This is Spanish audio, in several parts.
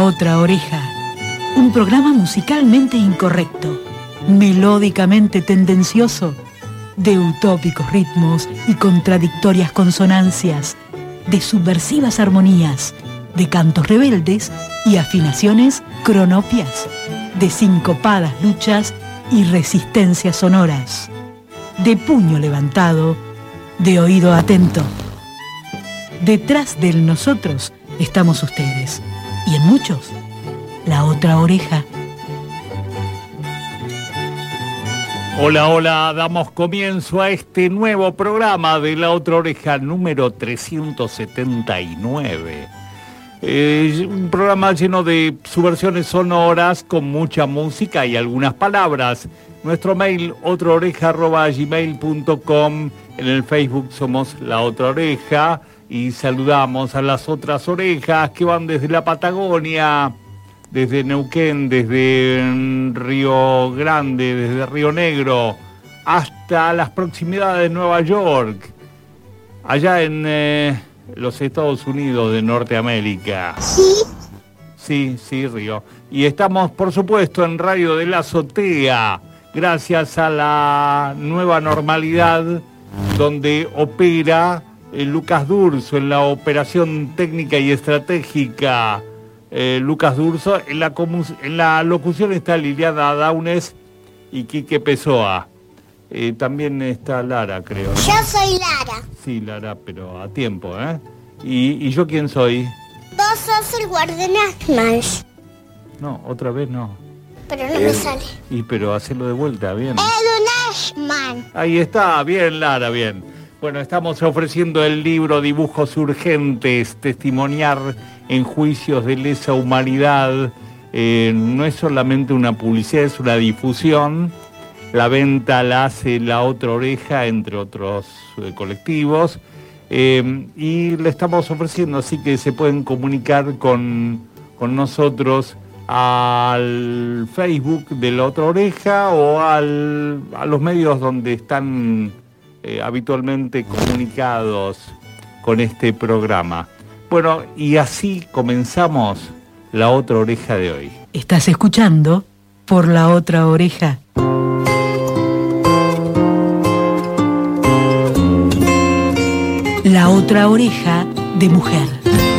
Otra Oreja, un programa musicalmente incorrecto, melódicamente tendencioso, de utópicos ritmos y contradictorias consonancias, de subversivas armonías, de cantos rebeldes y afinaciones cronopias, de sincopadas luchas y resistencias sonoras, de puño levantado, de oído atento. Detrás del nosotros estamos ustedes, y en muchos, la otra oreja. Hola, hola, damos comienzo a este nuevo programa de La Otra Oreja número 379. Un programa lleno de subversiones sonoras con mucha música y algunas palabras. Nuestro mail, otraoreja@gmail.com. En el Facebook somos La Otra Oreja y saludamos a las otras orejas que van desde la Patagonia, desde Neuquén, desde Río Grande, desde Río Negro, hasta las proximidades de Nueva York, allá en los Estados Unidos de Norteamérica. Sí, Río. Y estamos, por supuesto, en Radio de la Azotea, gracias a la nueva normalidad donde opera Lucas Durso en la operación técnica y estratégica. Lucas Durso, en la locución está Liliana Daunes y Quique Pessoa. También está Lara, creo, ¿no? Yo soy Lara. Sí, Lara, pero a tiempo, ¿eh? ¿Y yo quién soy? Vos sos el guardián Ashman. No, otra vez no. Pero no me sale. Pero hacelo de vuelta, bien. Edwin Ashman. Ahí está, bien, Lara, bien. Bueno, estamos ofreciendo el libro Dibujos Urgentes, testimoniar en juicios de lesa humanidad. No es solamente una publicidad, es una difusión. La venta la hace La Otra Oreja, entre otros colectivos. Y le estamos ofreciendo, así que se pueden comunicar con nosotros al Facebook de La Otra Oreja o a los medios donde están habitualmente comunicados con este programa. Bueno, y así comenzamos La Otra Oreja de hoy. Estás escuchando por La Otra Oreja. La Otra Oreja de mujer.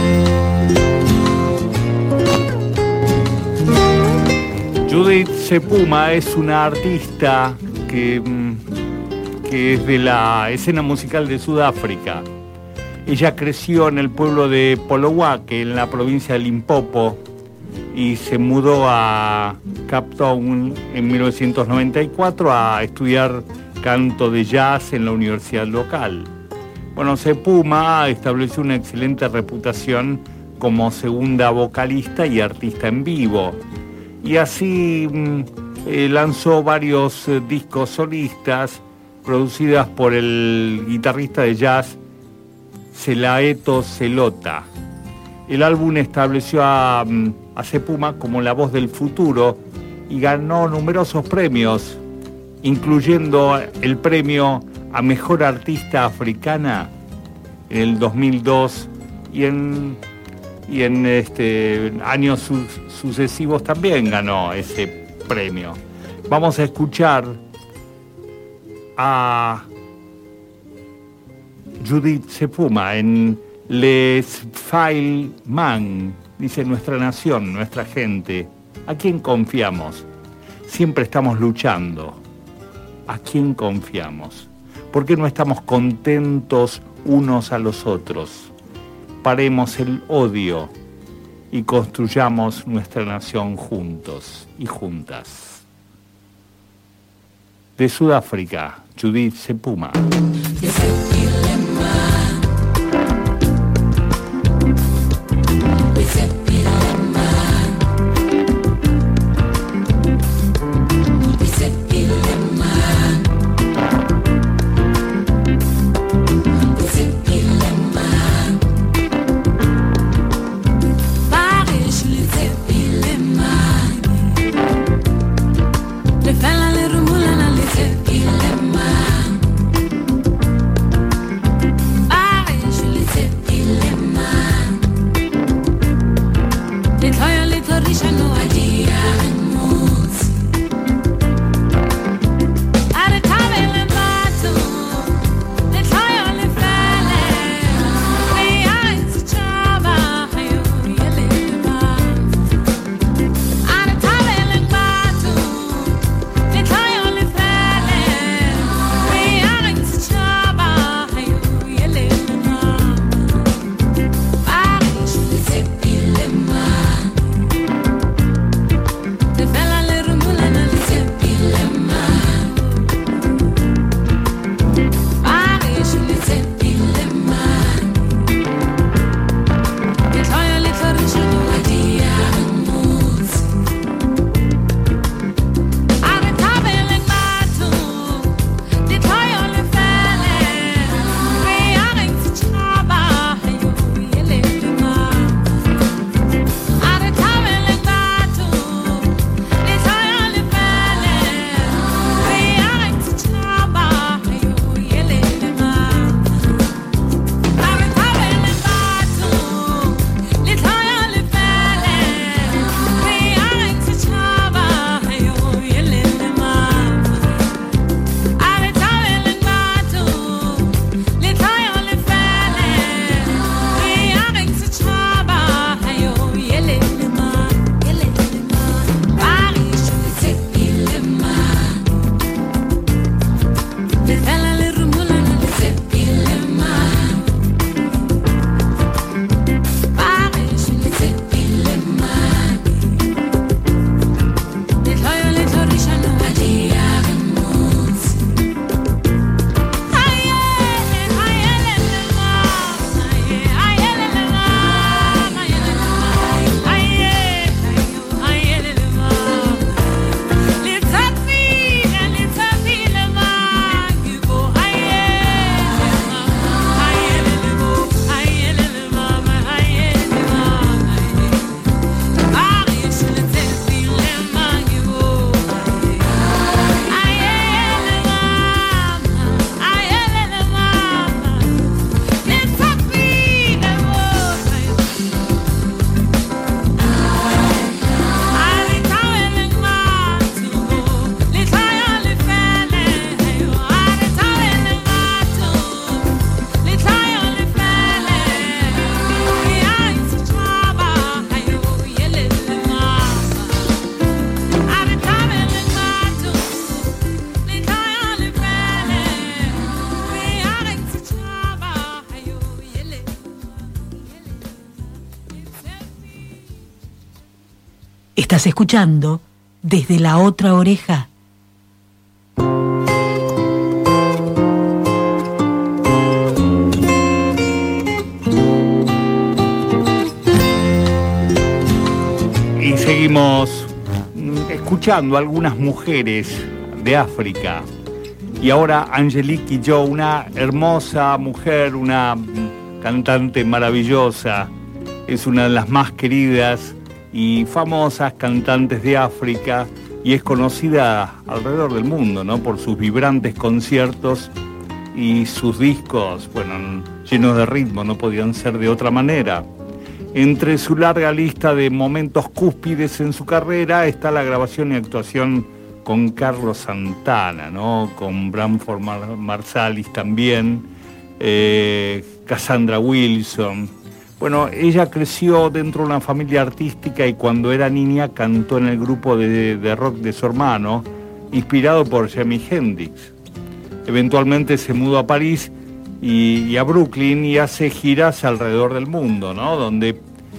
Judith Sepuma es una artista que es de la escena musical de Sudáfrica. Ella creció en el pueblo de Polowake, en la provincia de Limpopo, y se mudó a Cape Town en 1994 a estudiar canto de jazz en la universidad local. Bueno, Sepuma estableció una excelente reputación como segunda vocalista y artista en vivo. Y así lanzó varios discos solistas producidas por el guitarrista de jazz Selaeto Selota. El álbum estableció a Sepuma como la voz del futuro y ganó numerosos premios, incluyendo el premio a Mejor Artista Africana en el 2002 y en años sucesivos también ganó ese premio. Vamos a escuchar a Judith Sepuma en Les File Man. Dice: nuestra nación, nuestra gente, ¿a quién confiamos? Siempre estamos luchando. ¿A quién confiamos? ¿Por qué no estamos contentos unos a los otros? Paremos el odio y construyamos nuestra nación juntos y juntas. De Sudáfrica, Judith Sepuma. Estás escuchando Desde la Otra Oreja. Y seguimos escuchando a algunas mujeres de África. Y ahora Angelique Kidjo, una hermosa mujer, una cantante maravillosa, es una de las más queridas y famosas cantantes de África y es conocida alrededor del mundo, ¿no? Por sus vibrantes conciertos y sus discos, bueno, llenos de ritmo, no podían ser de otra manera. Entre su larga lista de momentos cúspides en su carrera está la grabación y actuación con Carlos Santana, ¿no? Con Branford Marsalis también, Cassandra Wilson. Bueno, ella creció dentro de una familia artística y cuando era niña cantó en el grupo de rock de su hermano, inspirado por Jimi Hendrix. Eventualmente se mudó a París y a Brooklyn y hace giras alrededor del mundo, ¿no? Donde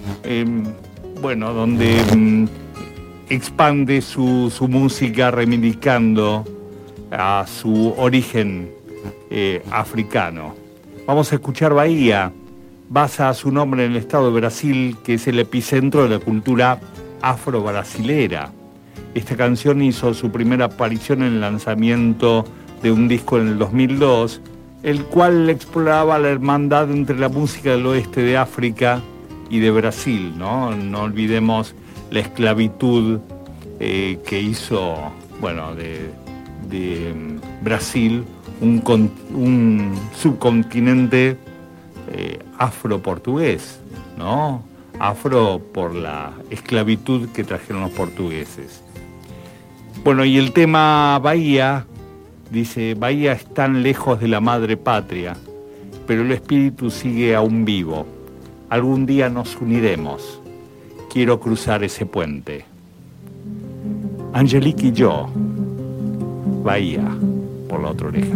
expande su música reivindicando a su origen africano. Vamos a escuchar Bahía, basa su nombre en el estado de Brasil, que es el epicentro de la cultura afro-brasilera. Esta canción hizo su primera aparición en el lanzamiento de un disco en el 2002, el cual exploraba la hermandad entre la música del oeste de África y de Brasil, ¿no? No olvidemos la esclavitud que hizo, bueno, de Brasil, un subcontinente afro-portugués, ¿no? Afro por la esclavitud que trajeron los portugueses. Bueno, y el tema Bahía, dice, Bahía es tan lejos de la madre patria, pero el espíritu sigue aún vivo. Algún día nos uniremos. Quiero cruzar ese puente. Angelique Kidjo, Bahía, por la otra oreja.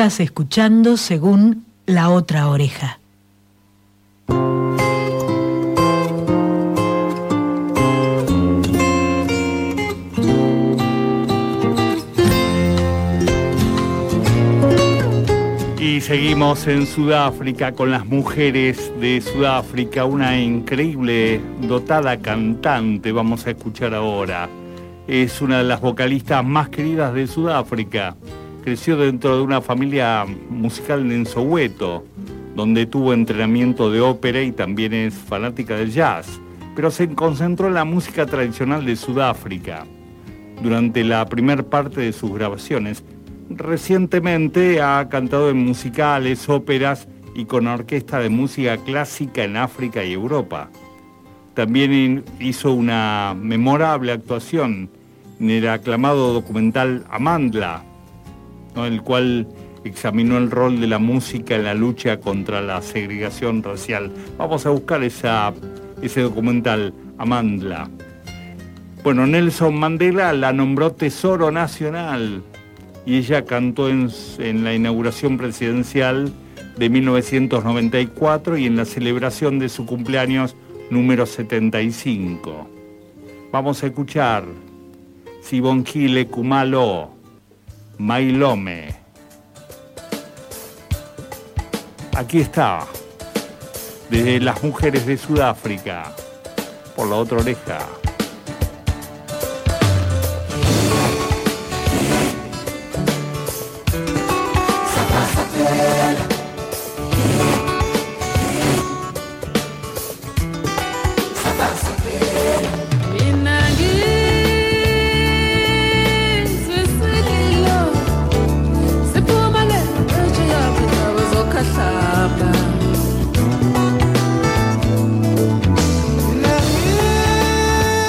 Estás escuchando según La Otra Oreja. Y seguimos en Sudáfrica con las mujeres de Sudáfrica, una increíble dotada cantante, vamos a escuchar ahora. Es una de las vocalistas más queridas de Sudáfrica. Creció dentro de una familia musical en Soweto, donde tuvo entrenamiento de ópera y también es fanática del jazz, pero se concentró en la música tradicional de Sudáfrica. Durante la primer parte de sus grabaciones, recientemente ha cantado en musicales, óperas y con orquesta de música clásica en África y Europa. También hizo una memorable actuación en el aclamado documental Amandla, ¿no?, el cual examinó el rol de la música en la lucha contra la segregación racial. Vamos a buscar ese documental, Amandla. Bueno, Nelson Mandela la nombró Tesoro Nacional y ella cantó en la inauguración presidencial de 1994 y en la celebración de su cumpleaños número 75. Vamos a escuchar Sibongile Kumalo Mailome. Aquí está, desde las mujeres de Sudáfrica, por La Otra Oreja. Nah.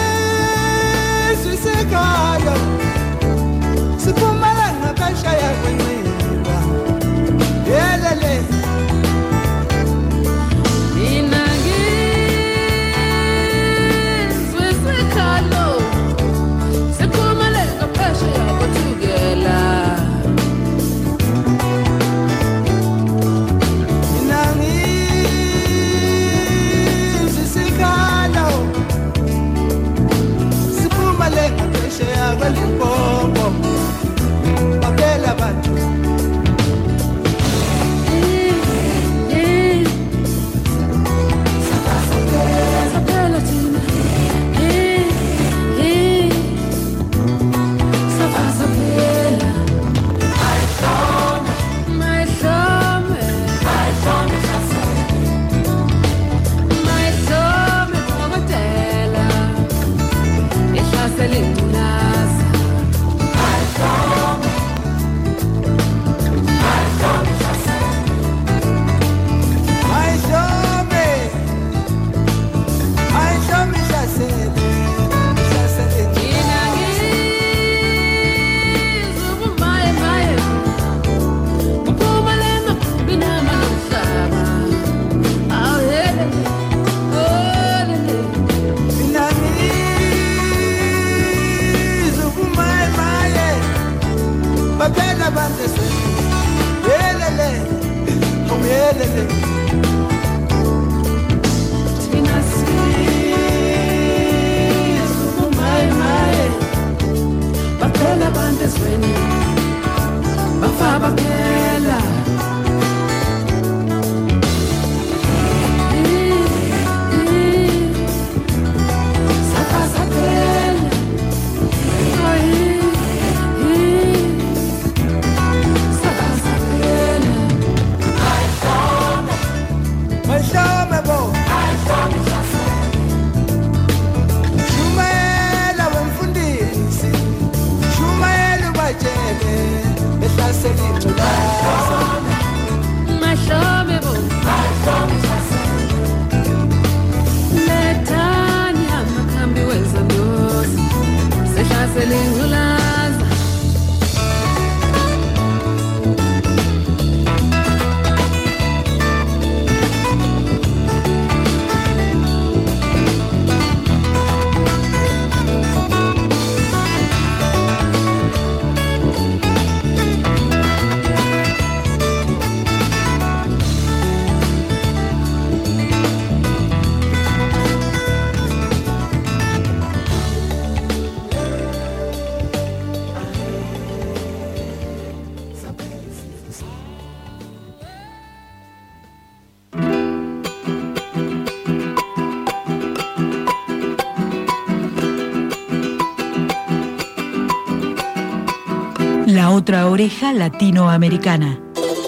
La otra oreja latinoamericana.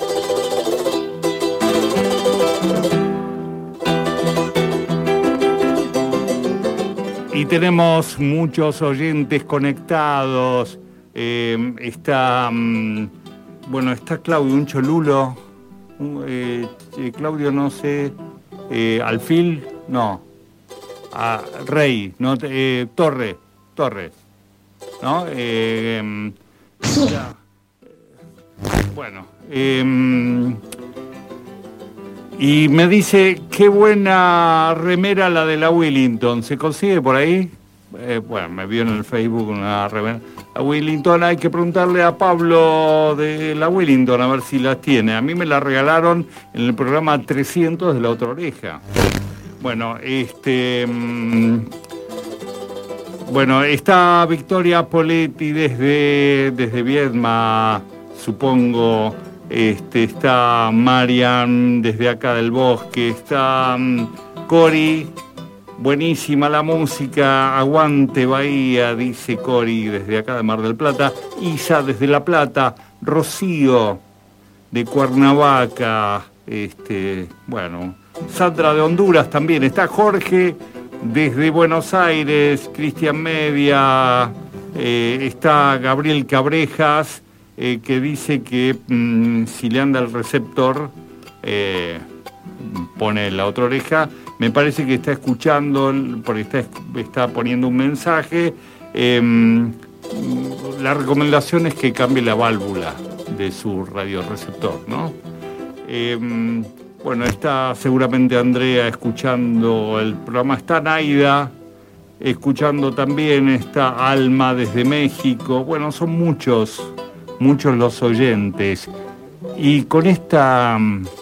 Y tenemos muchos oyentes conectados. Está Claudio, un cholulo. Claudio, no sé. Alfil, no. Rey, no. Torres, ¿no? Bueno. Y me dice, qué buena remera la de la Willington. ¿Se consigue por ahí? Bueno, me vio en el Facebook una remera. La Willington, hay que preguntarle a Pablo de la Willington a ver si las tiene. A mí me la regalaron en el programa 300 de La Otra Oreja. Bueno, bueno, está Victoria Poletti desde Viedma, supongo. Está Marian desde acá del Bosque, está Cori, buenísima la música, aguante Bahía, dice Cori desde acá de Mar del Plata, Isa desde La Plata, Rocío de Cuernavaca, bueno, Sandra de Honduras también, está Jorge desde Buenos Aires, Cristian Media, está Gabriel Cabrejas, que dice que si le anda el receptor, pone La Otra Oreja. Me parece que está escuchando, porque está poniendo un mensaje. La recomendación es que cambie la válvula de su radioreceptor, ¿no? Bueno, está seguramente Andrea escuchando el programa. Está Naida escuchando también. Está Alma desde México. Bueno, son muchos los oyentes, y con esta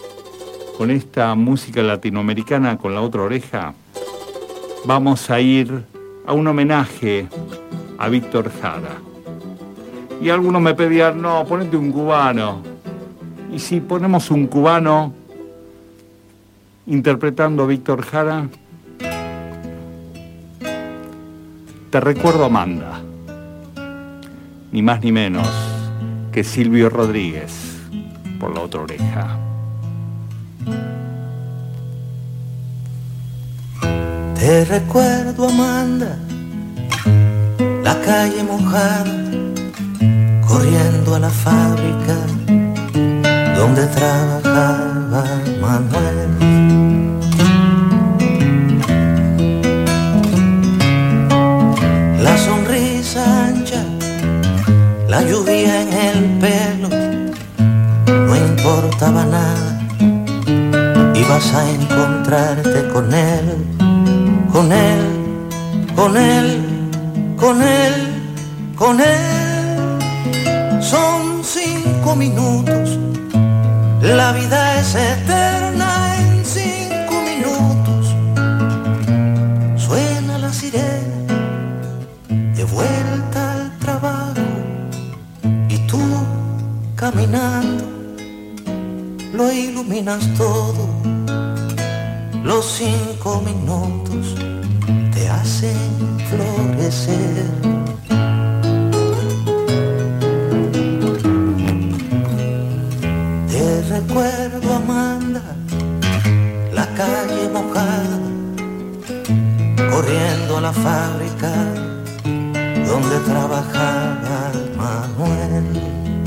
música latinoamericana, con La Otra Oreja, vamos a ir a un homenaje a Víctor Jara. Y algunos me pedían, no, ponete un cubano. Y si ponemos un cubano interpretando a Víctor Jara, Te recuerdo, Amanda, ni más ni menos que Silvio Rodríguez, por La Otra Oreja. Te recuerdo, Amanda, la calle mojada, corriendo a la fábrica donde trabajaba Manuel. La sonrisa ancha, la lluvia en el pelo, no importaba nada, ibas a encontrarte con él, con él, con él, con él, con él. Son 5 minutos, la vida es eterna en 5 minutos. Suena la sirena, de vuelta al trabajo, y tú caminando lo iluminas todo. Los 5 minutos te hacen florecer. Te recuerdo, Amanda, la calle mojada, corriendo a la fábrica donde trabajaba Manuel.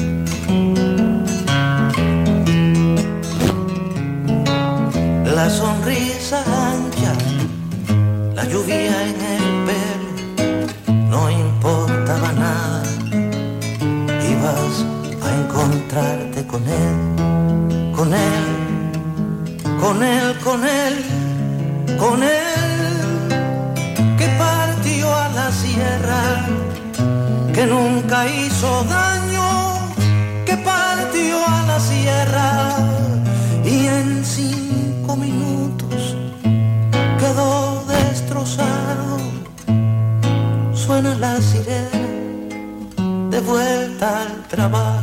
La sonrisa ancha, la lluvia en el pelo, no importaba nada, ibas a encontrarte con él, con él, con él, con él, con él, que partió a la sierra, que nunca hizo daño, que partió a la sierra y en 5 minutos quedó destrozado. Suena la sirena, de vuelta al trabajo.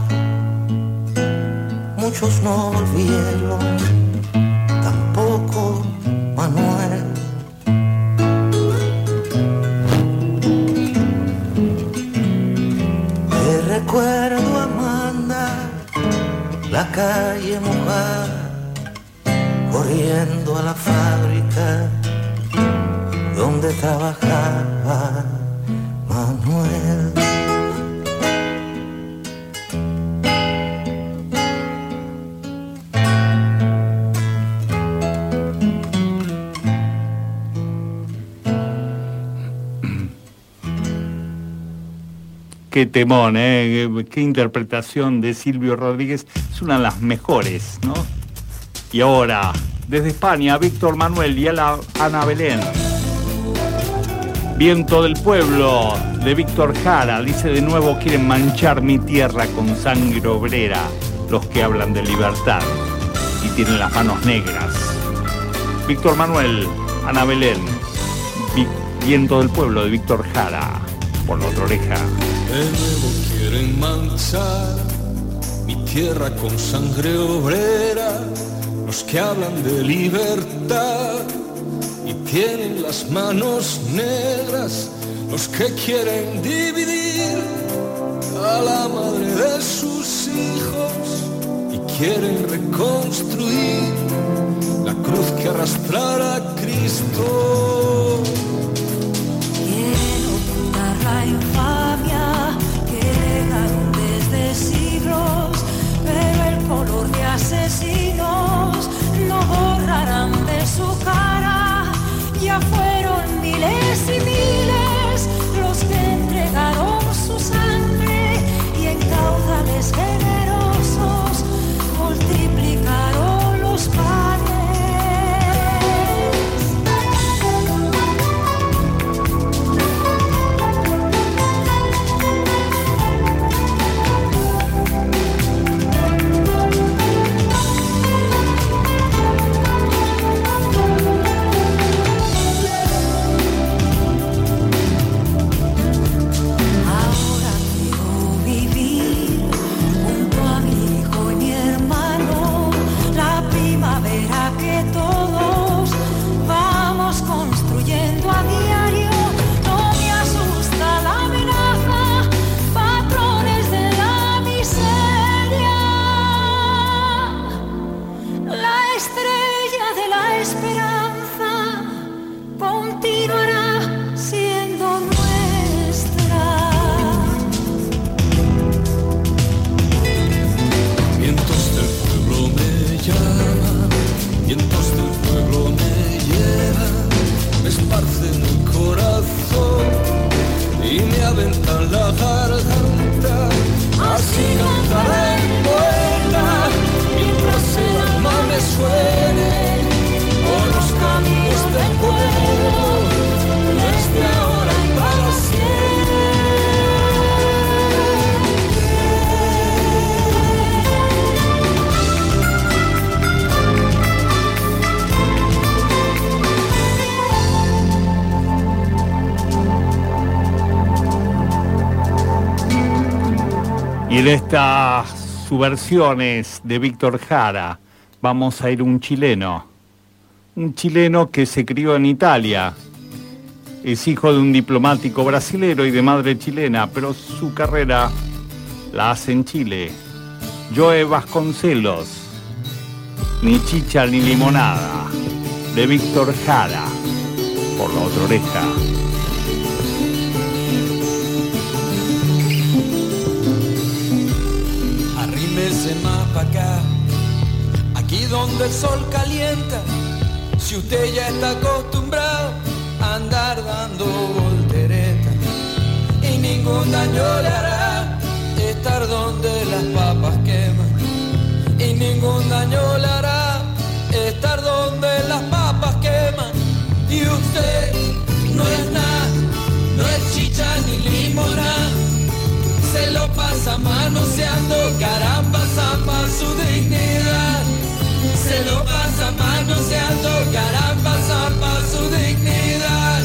Muchos no volvieron, tampoco Manuel. Te recuerdo, amor, yendo a la fábrica donde trabajaba Manuel. Qué temón, qué interpretación de Silvio Rodríguez, es una de las mejores, ¿no? Y ahora, desde España, Víctor Manuel y Ana Belén. Viento del pueblo, de Víctor Jara, dice de nuevo: quieren manchar mi tierra con sangre obrera, los que hablan de libertad y tienen las manos negras. Víctor Manuel, Ana Belén, Viento del pueblo, de Víctor Jara, por la otra oreja. De nuevo quieren manchar mi tierra con sangre obrera, los que hablan de libertad y tienen las manos negras, los que quieren dividir a la madre de sus hijos y quieren reconstruir la cruz que arrastrara a Cristo. Quiero ocultar la infamia que heredaron desde siglos, pero el color de asesinos no borrarán de su cara. Ya fueron miles y miles los que entregaron su sangre y en caudales generosos multiplicaron los panes. Y de estas subversiones de Víctor Jara vamos a ir un chileno que se crió en Italia, es hijo de un diplomático brasilero y de madre chilena, pero su carrera la hace en Chile. Joe Vasconcelos, ni chicha ni limonada, de Víctor Jara, por la otra oreja. Arrímese más pa' acá, aquí donde el sol calienta. Si usted ya está acostumbrado a andar dando volteretas, y ningún daño le hará estar donde las papas queman, y ningún daño le hará estar donde las papas queman. Y usted no es nada, no es chicha ni limonada, se lo pasa manoseando, caramba, zapa su dignidad. Se lo pasa manoseando, caramba, zapa su dignidad.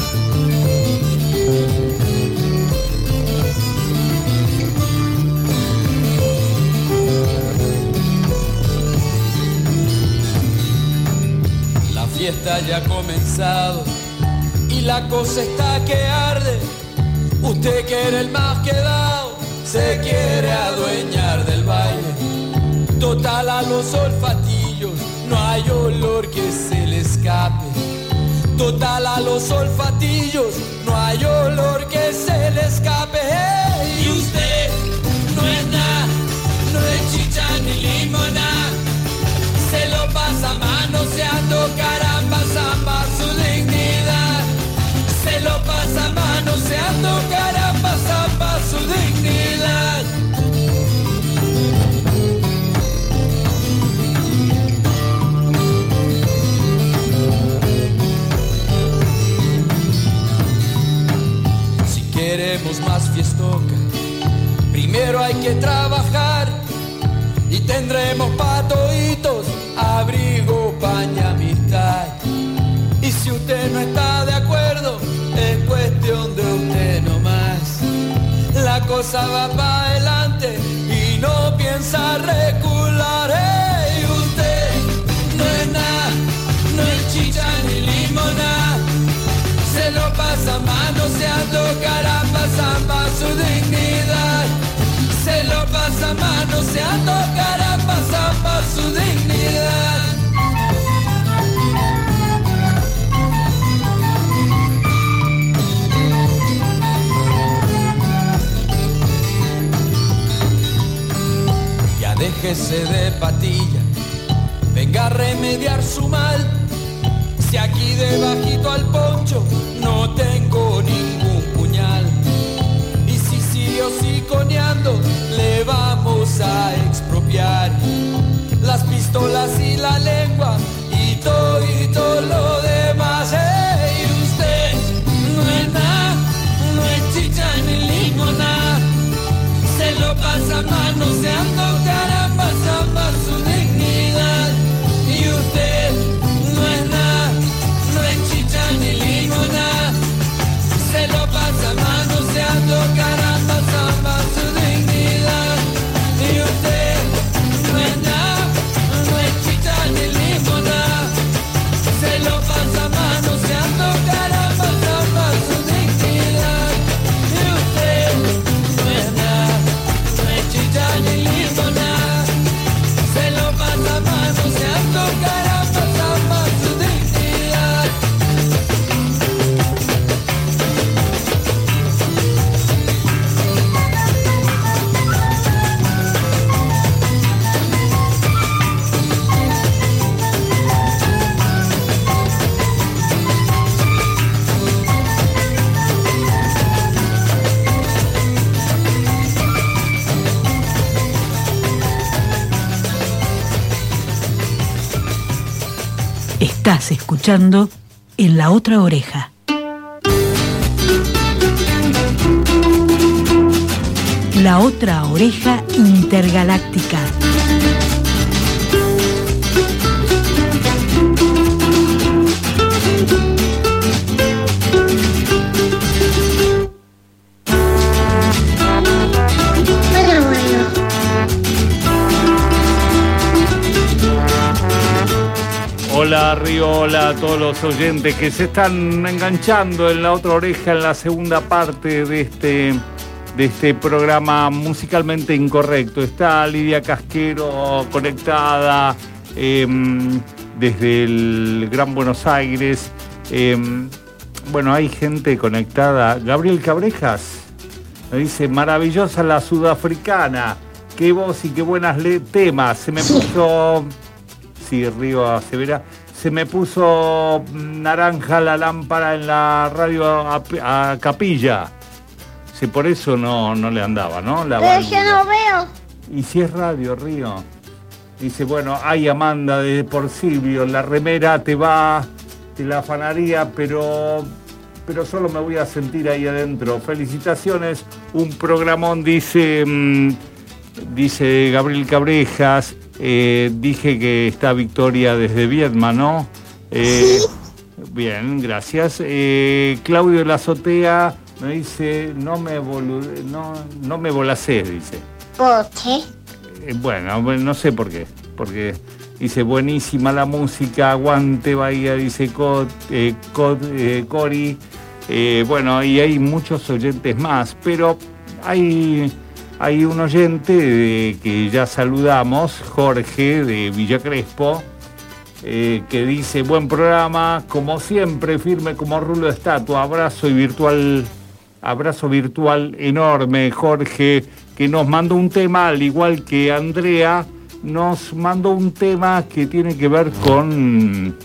La fiesta ya ha comenzado y la cosa está que arde. Usted que era el más quedado se quiere adueñar del baile. Total, a los olfatillos no hay olor que se le escape. Total a los olfatillos, no hay olor que se le escape. Hey, y usted no es nada, no es chicha ni limonada. Se lo pasa manoseando, caramba, zamba su dignidad. Se lo pasa manoseando, caramba, zamba su dignidad. Si queremos más fiestoca, primero hay que trabajar. Y tendremos patoitos, abrigo, paña, amistad. Y si usted no está de acuerdo, es cuestión de usted nomás. La cosa va para adelante y no piensa recular. Hey, usted no es nada, no es chicha ni limonada. Se lo pasa manoseando, caramba, zamba su dignidad. Se lo pasa manoseando, caramba, zamba su dignidad. Ya déjese de patilla, venga a remediar su mal. Si aquí debajito al poncho no tengo ningún puñal. Y si sigue hociconeando, le vamos a expropiar las pistolas y la lengua y todo lo demás. Hey, usted no es nada, no es chicha ni limonada. Se lo pasa manoseando, caramba, zamba su dignidad. Y usted no es nada, no es chicha ni limonada. Se lo pasa manoseando, caramba, zamba su dignidad. Y usted no es nada, no es chicha ni limonada. Se lo pasa manoseando, caramba, zamba su dignidad. Y usted no es nada, no es chicha ni limonada. Se lo pasa manoseando, caramba, zamba su dignidad. Estás escuchando En la Otra Oreja. La Otra Oreja Intergaláctica. Pero bueno. Hola Río, hola a todos los oyentes que se están enganchando en La Otra Oreja en la segunda parte de este programa musicalmente incorrecto. Está Lidia Casquero conectada desde el Gran Buenos Aires. Bueno, hay gente conectada. Gabriel Cabrejas me dice, maravillosa la sudafricana, qué voz y qué buenas temas. Se me puso... Sí, Río asevera, se me puso naranja la lámpara en la radio a capilla. Si por eso no le andaba, ¿no? Pero yo no veo. Y si es radio, Río. Dice, bueno, ay, Amanda de por Silvio, la remera te la afanaría, pero solo me voy a sentir ahí adentro. Felicitaciones, un programón, dice Gabriel Cabrejas. Dije que está Victoria desde Viedma, ¿no? Sí. Bien, gracias. Claudio de la Azotea me dice, no me volacés, dice. ¿Por qué? Bueno, no sé por qué. Porque dice, buenísima la música, aguante Bahía, dice Cori. Bueno, y hay muchos oyentes más, pero hay un oyente que ya saludamos, Jorge de Villa Crespo, que dice: buen programa, como siempre, firme como rulo de estatua, abrazo virtual enorme. Jorge, que nos mandó un tema, al igual que Andrea, nos mandó un tema que tiene que ver con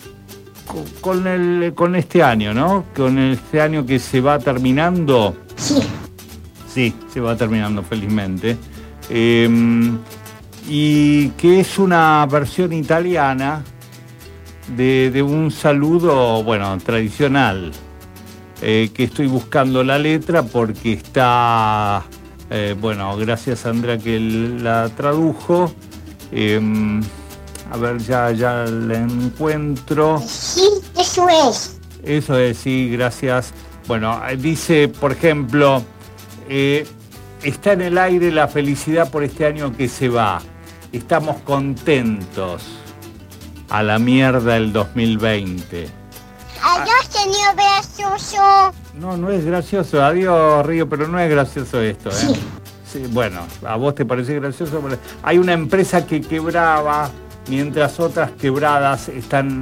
este año, ¿no? Con este año que se va terminando. Sí, se va terminando felizmente. Y que es una versión italiana de un saludo, bueno, tradicional, que estoy buscando la letra porque está, bueno, gracias a Andrea que la tradujo. A ver, ya la encuentro. Sí, eso es. Eso es, sí, gracias. Bueno, dice, por ejemplo, está en el aire la felicidad por este año que se va. Estamos contentos. A la mierda el 2020. Adiós, señor gracioso. No es gracioso. Adiós, Río, pero no es gracioso esto, ¿eh? Sí. Sí, bueno, a vos te parece gracioso. Pero hay una empresa que quebraba, mientras otras quebradas están,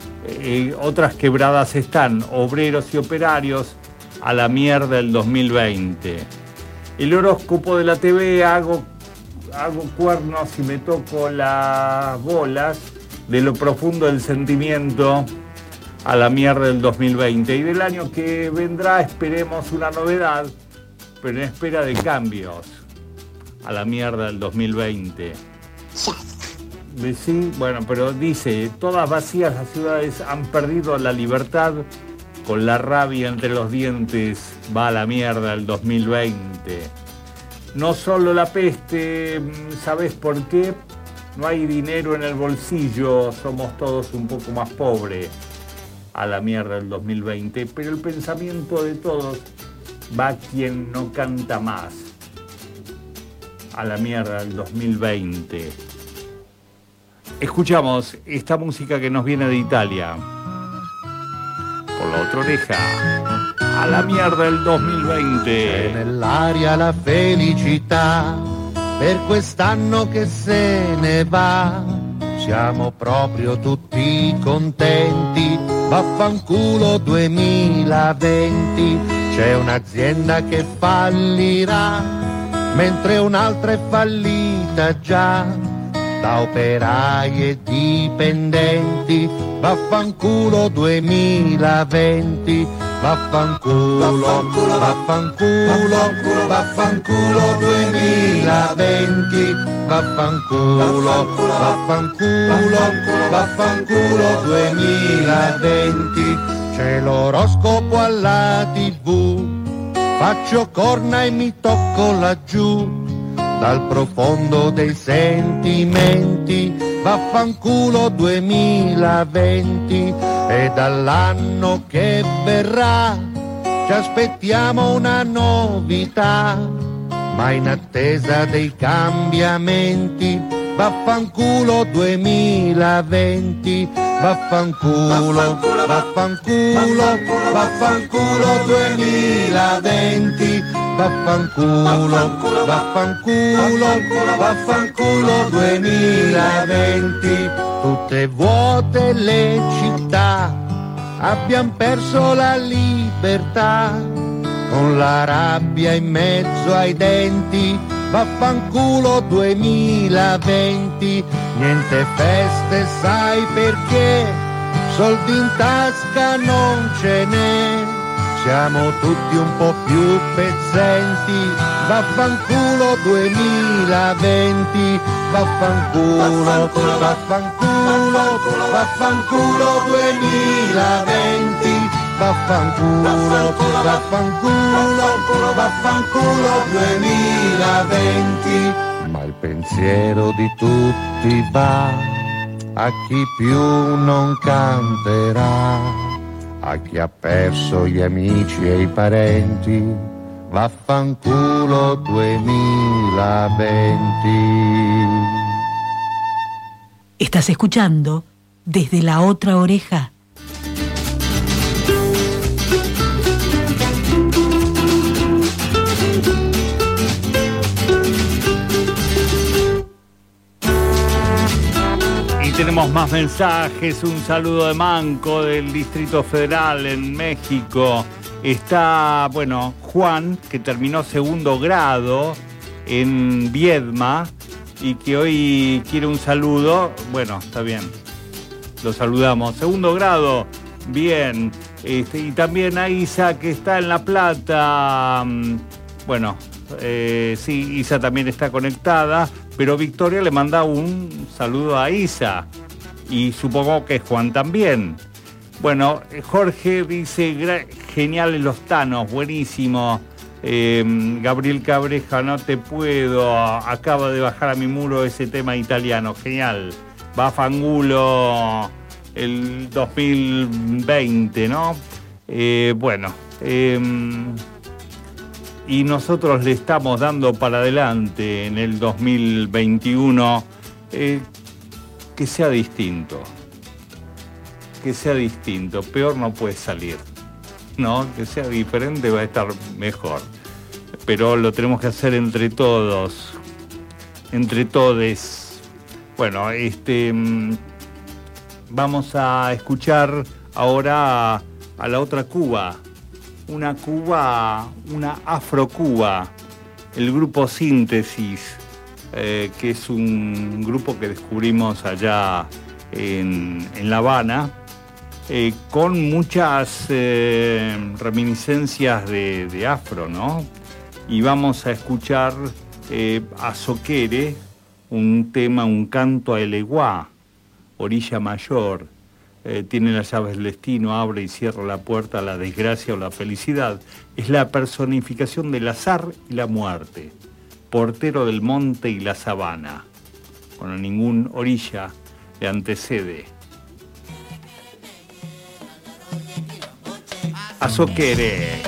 obreros y operarios, a la mierda el 2020. El horóscopo de la TV, hago cuernos y me toco las bolas. De lo profundo del sentimiento, a la mierda del 2020. Y del año que vendrá esperemos una novedad, pero en espera de cambios, a la mierda del 2020. Sí, bueno, pero dice: todas vacías las ciudades han perdido la libertad, con la rabia entre los dientes, va a la mierda el 2020. No solo la peste, ¿sabes por qué? No hay dinero en el bolsillo, somos todos un poco más pobres, a la mierda del 2020. Pero el pensamiento de todos va a quien no canta más, a la mierda del 2020. Escuchamos esta música que nos viene de Italia. Por la otra oreja, a la mierda del 2020. C'è nell'aria la felicità per quest'anno che se ne va, siamo proprio tutti contenti, vaffanculo 2020, c'è un'azienda che fallirà, mentre un'altra è fallita già, da operai e dipendenti, vaffanculo 2020, vaffanculo, vaffanculo, vaffanculo 2020, vaffanculo, vaffanculo, vaffanculo 2020. C'è l'oroscopo alla TV, faccio corna e mi tocco laggiù, dal profondo dei sentimenti, vaffanculo 2020, e dall'anno che verrà ci aspettiamo una novità, ma in attesa dei cambiamenti, vaffanculo 2020, vaffanculo, vaffanculo, vaffanculo 2020, vaffanculo, vaffanculo, vaffanculo 2020. Tutte vuote le città, abbiamo perso la libertà, con la rabbia in mezzo ai denti, vaffanculo 2020. Niente feste, sai perché? Soldi in tasca non ce n'è, siamo tutti un po' più pezzenti, vaffanculo 2020, vaffanculo, vaffanculo, vaffanculo 2020, vaffanculo, vaffanculo, vaffanculo 2020. Ma il pensiero di tutti va a chi più non canterà, a chi ha perso gli amici e i parenti, vaffanculo 2020. Estás escuchando Desde la Otra Oreja. tenemos más mensajes. Un saludo de Manco, del Distrito Federal en México. Está, bueno, Juan, que terminó segundo grado en Viedma y que hoy quiere un saludo. Bueno, está bien, lo saludamos. Segundo grado, bien. Y también a Isa, que está en La Plata. Bueno, sí, Isa también está conectada, pero Victoria le manda un saludo a Isa y supongo que Juan también. Bueno, Jorge dice, geniales los Tanos, buenísimo. Gabriel Cabreja, no te puedo, acaba de bajar a mi muro ese tema italiano, genial. Va a Fangulo el 2020, ¿no? Bueno, y nosotros le estamos dando para adelante en el 2021, que sea distinto. Que sea distinto, peor no puede salir, ¿no? Que sea diferente va a estar mejor. Pero lo tenemos que hacer entre todos, entre todes. Bueno, vamos a escuchar ahora a la otra Cuba. Una Cuba, una Afro-Cuba, el grupo Síntesis, que es un grupo que descubrimos allá en La Habana, con muchas reminiscencias de afro, ¿no? Y vamos a escuchar a Soquere, un tema, un canto a Eleguá, orilla mayor. Tiene las llaves del destino, abre y cierra la puerta a la desgracia o la felicidad. Es la personificación del azar y la muerte, portero del monte y la sabana. Cuando ningún orilla le antecede. Azoquere.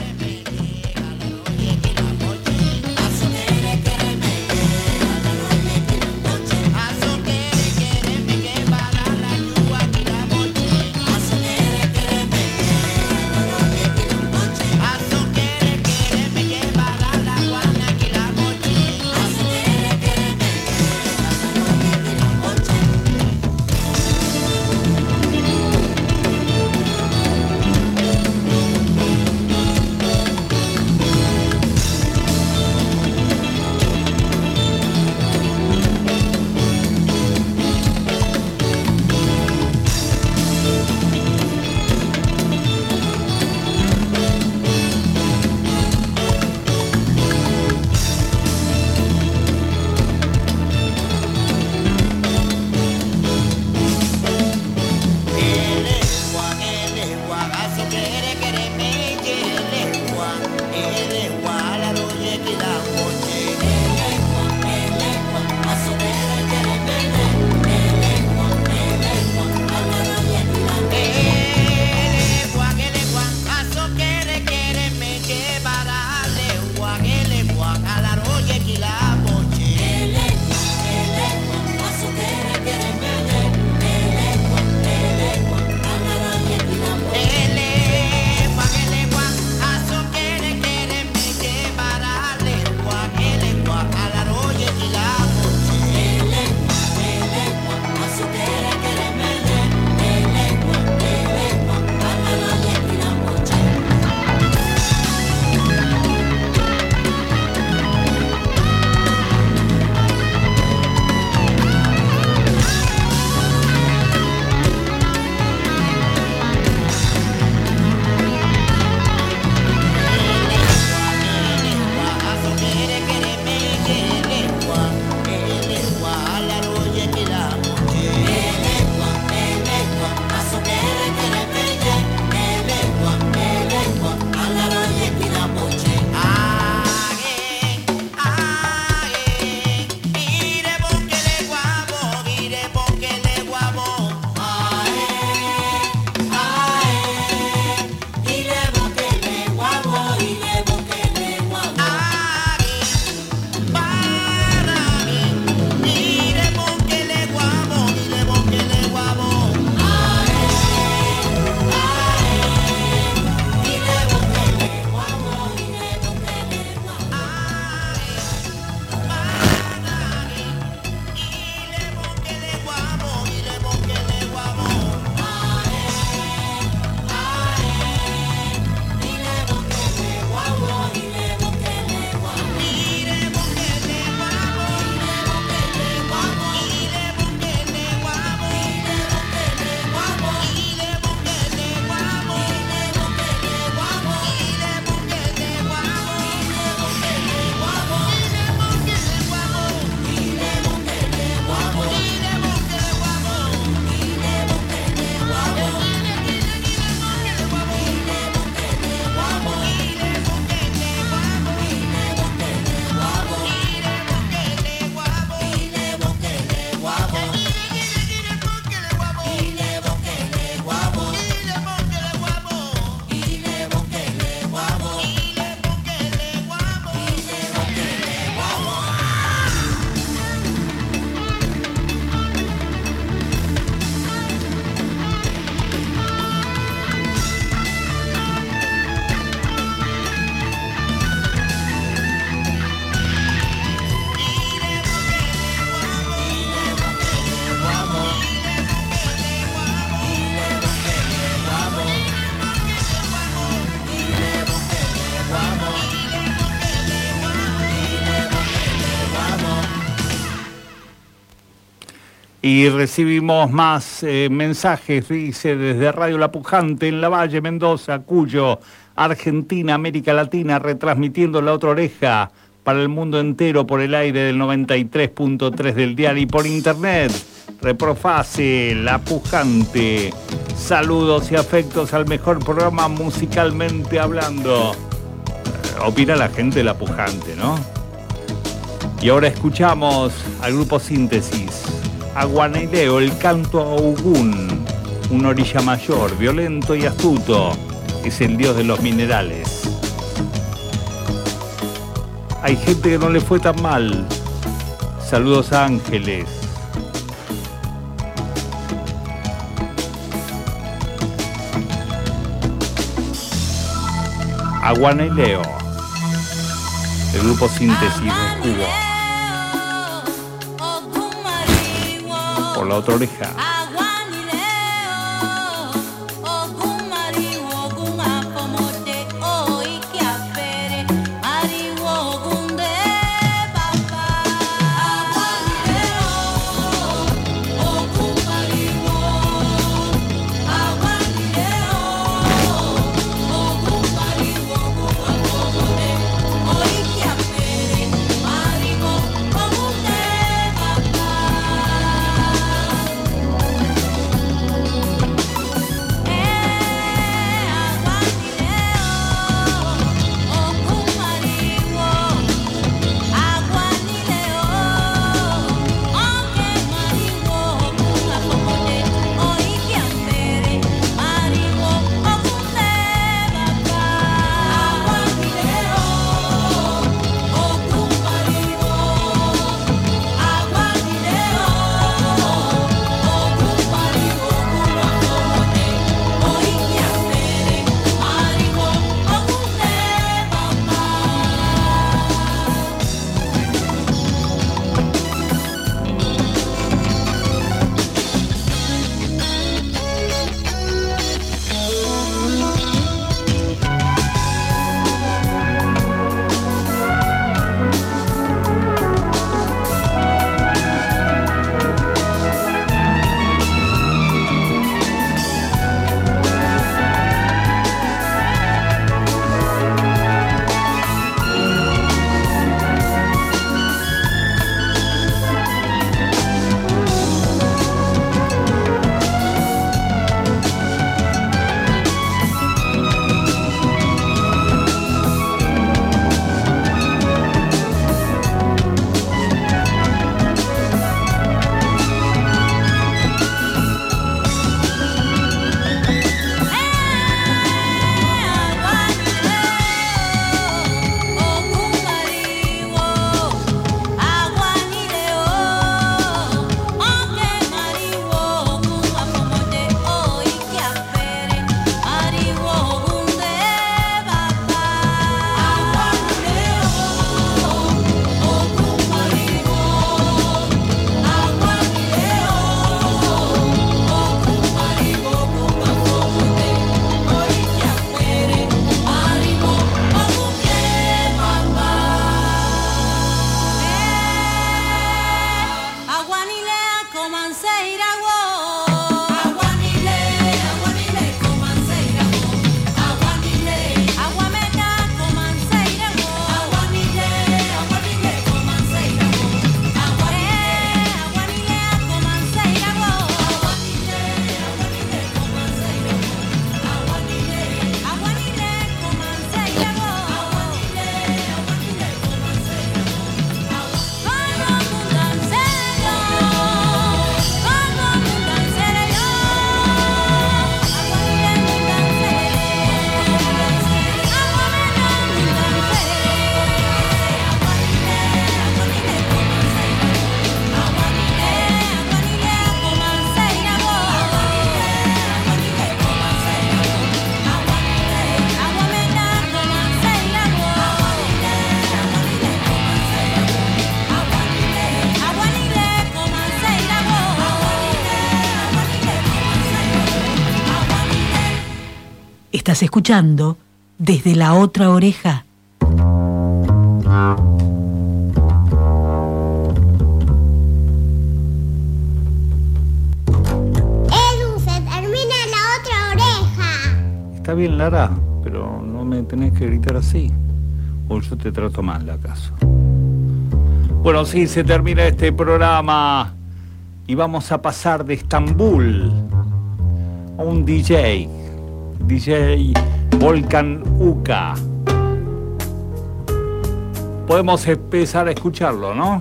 Y recibimos más mensajes, dice, desde Radio La Pujante en La Valle, Mendoza, Cuyo, Argentina, América Latina, retransmitiendo La Otra Oreja para el mundo entero por el aire del 93.3 del diario y por internet. Reprofase, La Pujante. Saludos y afectos al mejor programa musicalmente hablando. Opina la gente de La Pujante, ¿no? Y ahora escuchamos al grupo Síntesis. Aguanileo, el canto a Ogún, un orilla mayor, violento y astuto, es el dios de los minerales. Hay gente que no le fue tan mal. Saludos a Ángeles. Aguanileo, el grupo Síntesis de Cuba. Por La Otra Oreja. Estás escuchando Desde la Otra Oreja. Está bien, Lara, pero no me tenés que gritar así. O yo te trato mal, ¿acaso? Bueno, sí, se termina este programa y vamos a pasar de Estambul a un DJ Volkan Uka. Podemos empezar a escucharlo, ¿no?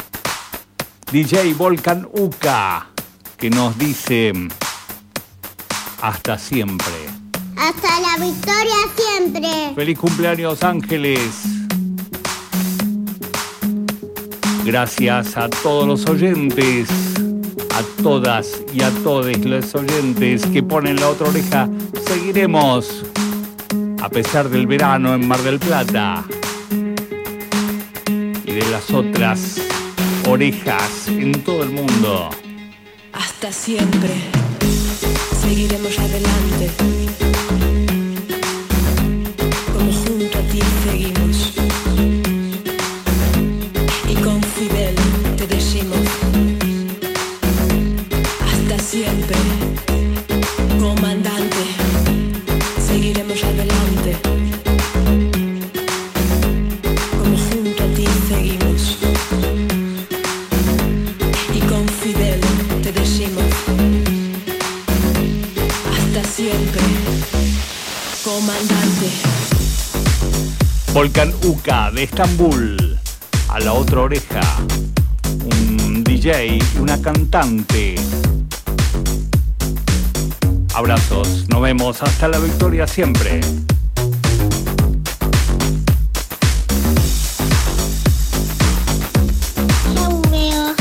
DJ Volkan Uka, que nos dice hasta siempre. Hasta la victoria siempre. Feliz cumpleaños, Ángeles. Gracias a todos los oyentes, a todas y a todos los oyentes que ponen la otra oreja. Seguiremos a pesar del verano en Mar del Plata y de las otras orejas en todo el mundo. Hasta siempre seguiremos adelante, como junto a ti seguimos, y con Fidel te decimos hasta siempre, comandante, seguiremos adelante, como junto a ti seguimos, y con Fidel te decimos hasta siempre, comandante. Volkan Uka de Estambul, a la otra oreja, un DJ y una cantante. Abrazos, nos vemos, hasta la victoria siempre. Chau, veo.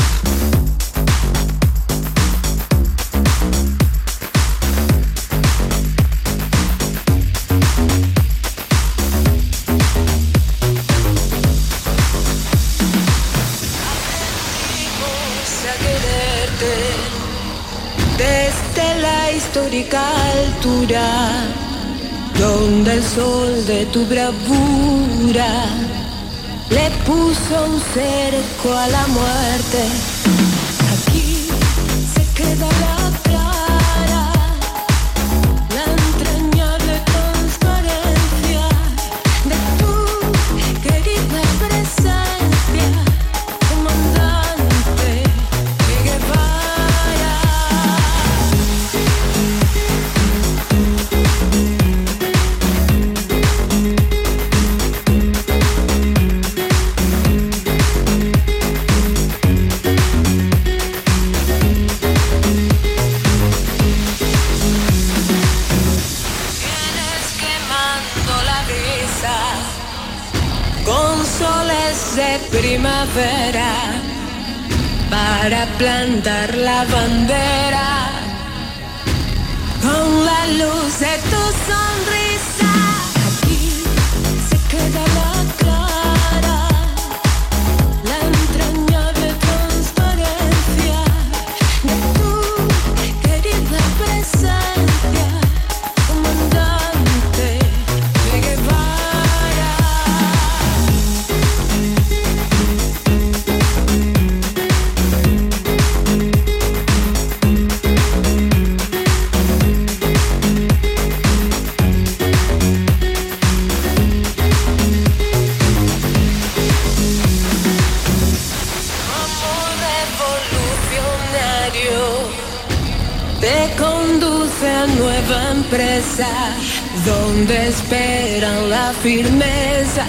A quererte desde la histórica altura donde el sol de tu bravura le puso un cerco a la muerte. Aquí se queda la clara, la entrañable transparencia de tu querida presencia, comandante Che Guevara. Vienes quemando la brisa con soles de primavera para plantar la bandera con la luz de tu sonrisa. Aquí se queda la clara, la entrañable transparencia de tu querida presencia, comandante Che Guevara. Te conduce a nueva empresa donde esperan la firmeza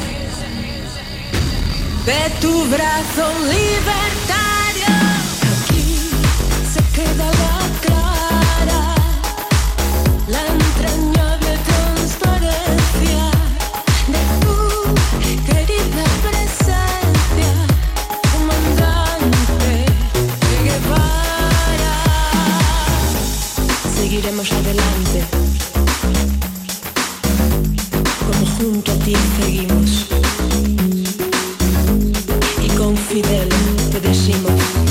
de tu brazo libertario. Aquí se queda la clara, la entrañable transparencia de tu querida presencia, comandante Che Guevara. Seguiremos adelante, como junto a ti seguimos, y con Fidel te decimos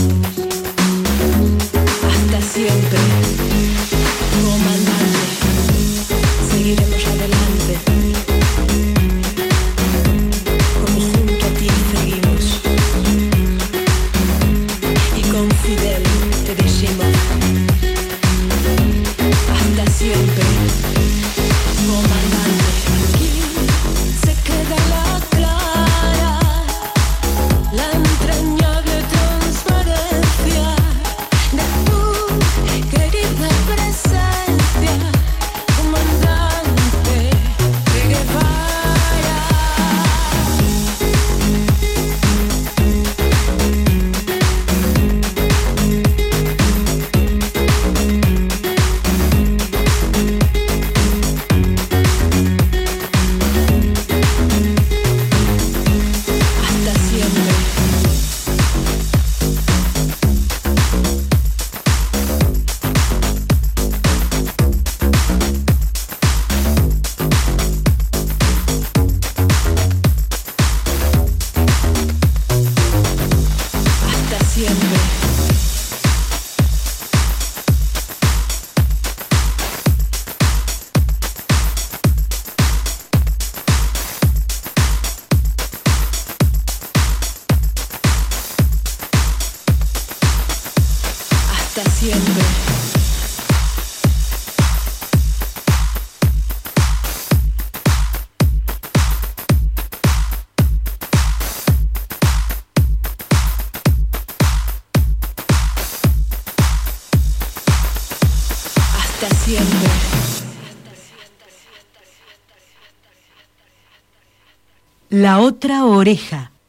hasta siempre, comandante. Seguiremos adelante, como junto a ti seguimos, y con Fidel te decimos hasta siempre, comandante. Hasta siempre. Hasta siempre. La otra oreja.